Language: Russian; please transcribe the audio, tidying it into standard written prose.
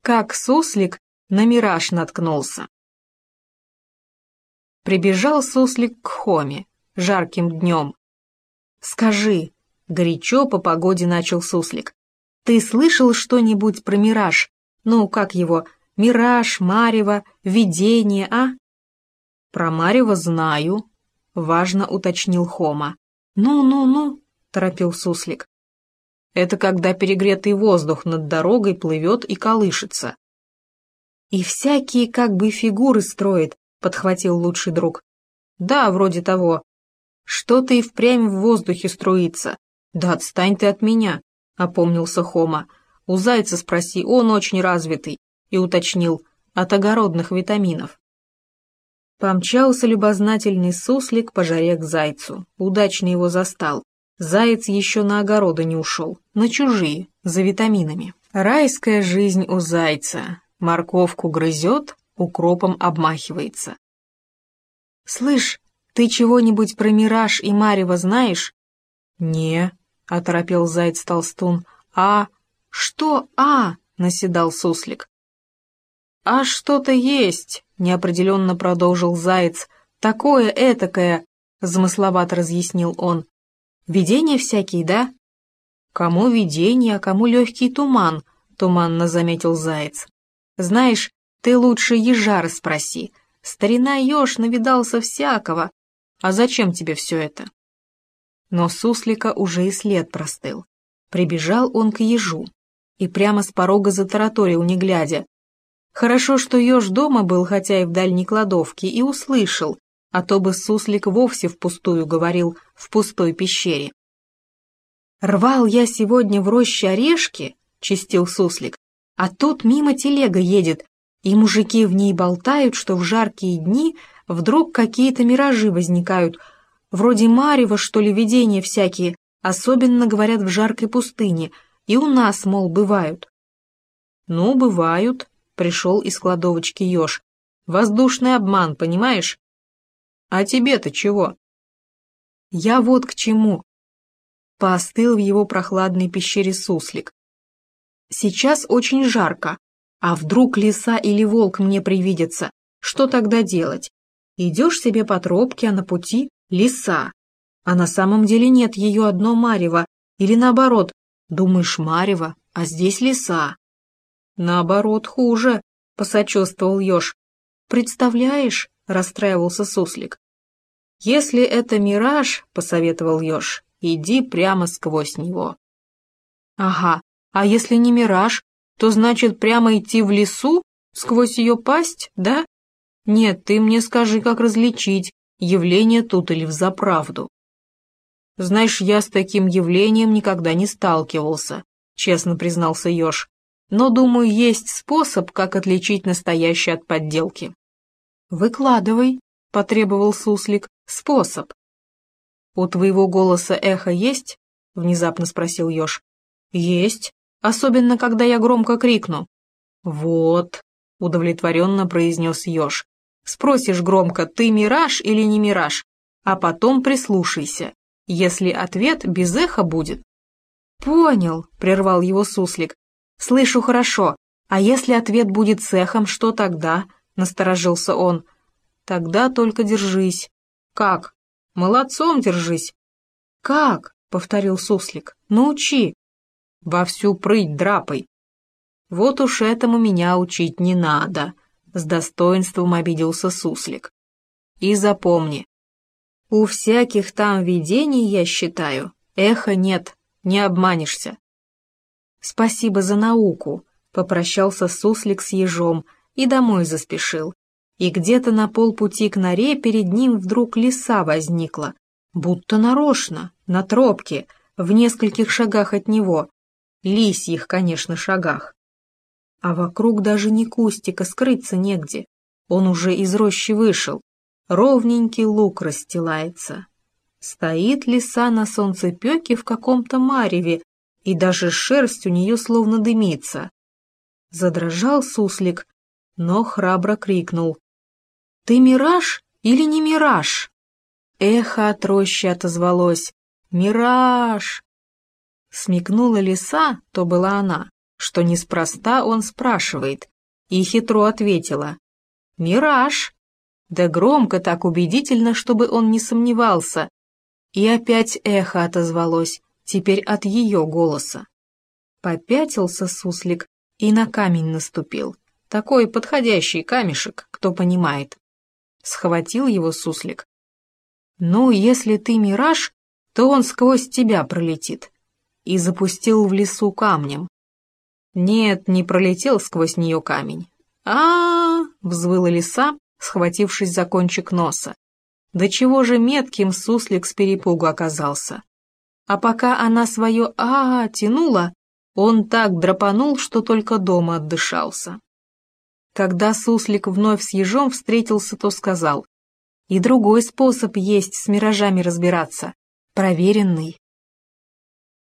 Как суслик на мираж наткнулся. Прибежал суслик к Хоме жарким днем. «Скажи», — горячо по погоде начал суслик, «ты слышал что-нибудь про мираж? Ну, как его, мираж, марево, видение, а?» «Про марево знаю», — важно уточнил Хома. «Ну», — торопил суслик. «Это когда перегретый воздух над дорогой плывет и колышется». «И всякие как бы фигуры строит», — подхватил лучший друг. «Да, вроде того. Что-то и впрямь в воздухе струится. Да отстань ты от меня», — опомнился Хома. «У зайца спроси, он очень развитый», и уточнил, от огородных витаминов. Помчался любознательный суслик по жаре к зайцу. Удачно его застал. Заяц еще на огороды не ушел, на чужие, за витаминами. Райская жизнь у зайца. Морковку грызет, укропом обмахивается. «Слышь, ты чего-нибудь про мираж и марево знаешь?» «Не», — оторопел заяц-толстун. «А? Что «а»?» — наседал суслик. «А что-то есть», — неопределенно продолжил заяц. «Такое этакое», — замысловато разъяснил он. «Видения всякие, да?» «Кому видение, а кому легкий туман», — туманно заметил заяц. «Знаешь, ты лучше ежа расспроси. Старина еж навидался всякого. А зачем тебе все это?» Но суслика уже и след простыл. Прибежал он к ежу и прямо с порога затараторил, не глядя. Хорошо, что еж дома был, хотя и в дальней кладовке, и услышал, а то бы суслик вовсе впустую говорил в пустой пещере. «Рвал я сегодня в роще орешки», — чистил суслик, «а тут мимо телега едет, и мужики в ней болтают, что в жаркие дни вдруг какие-то миражи возникают, вроде марева, что ли, видения всякие, особенно, говорят, в жаркой пустыне, и у нас, мол, бывают». «Ну, бывают», — пришел из кладовочки еж. «Воздушный обман, понимаешь? А тебе-то чего?» «Я вот к чему», — поостыл в его прохладной пещере суслик. «Сейчас очень жарко, а вдруг лиса или волк мне привидятся, что тогда делать? Идешь себе по тропке, а на пути лиса, а на самом деле нет, ее одно марево, или наоборот, думаешь марево, а здесь лиса». «Наоборот, хуже», — посочувствовал еж. «Представляешь?» — расстраивался суслик. «Если это мираж, — посоветовал еж, — иди прямо сквозь него». «Ага, а если не мираж, то значит прямо идти в лесу, сквозь ее пасть, да? Нет, ты мне скажи, как различить, явление тут или взаправду». «Знаешь, я с таким явлением никогда не сталкивался», — честно признался еж. «Но, думаю, есть способ, как отличить настоящее от подделки». «Выкладывай», — потребовал суслик, — «способ». «У твоего голоса эхо есть?» — внезапно спросил еж. «Есть, особенно, когда я громко крикну». «Вот», — удовлетворенно произнес еж. «Спросишь громко, ты мираж или не мираж, а потом прислушайся. Если ответ без эха будет». «Понял», — прервал его суслик. «Слышу хорошо. А если ответ будет с эхом, что тогда?» — насторожился он. «Тогда только держись». «Как? Молодцом держись». «Как?» — повторил суслик. «Научи». «Во всю прыть драпай». «Вот уж этому меня учить не надо», — с достоинством обиделся суслик. «И запомни, у всяких там видений, я считаю, эха нет, не обманешься». «Спасибо за науку», — попрощался суслик с ежом и домой заспешил. И где-то на полпути к норе перед ним вдруг лиса возникла, будто нарочно, на тропке, в нескольких шагах от него, лисьих, конечно, шагах. А вокруг даже ни кустика, скрыться негде, он уже из рощи вышел, ровненький луг расстилается. Стоит лиса на солнцепеке в каком-то мареве, и даже шерсть у нее словно дымится. Задрожал суслик, но храбро крикнул: «Ты мираж или не мираж?» Эхо от рощи отозвалось: «Мираж!» Смекнула лиса, то была она, что неспроста он спрашивает, и хитро ответила: «Мираж!» Да громко, так убедительно, чтобы он не сомневался. И опять эхо отозвалось, теперь от ее голоса. Попятился суслик и на камень наступил. Такой подходящий камешек, кто понимает. Схватил его суслик. «Ну, если ты мираж, то он сквозь тебя пролетит». И запустил в лесу камнем. Нет, не пролетел сквозь нее камень. Взвыла лиса, схватившись за кончик носа. Да чего же метким суслик с перепугу оказался. А пока она свое тянула, он так драпанул, что только дома отдышался. Когда суслик вновь с ежом встретился, то сказал: «И другой способ есть с миражами разбираться, проверенный».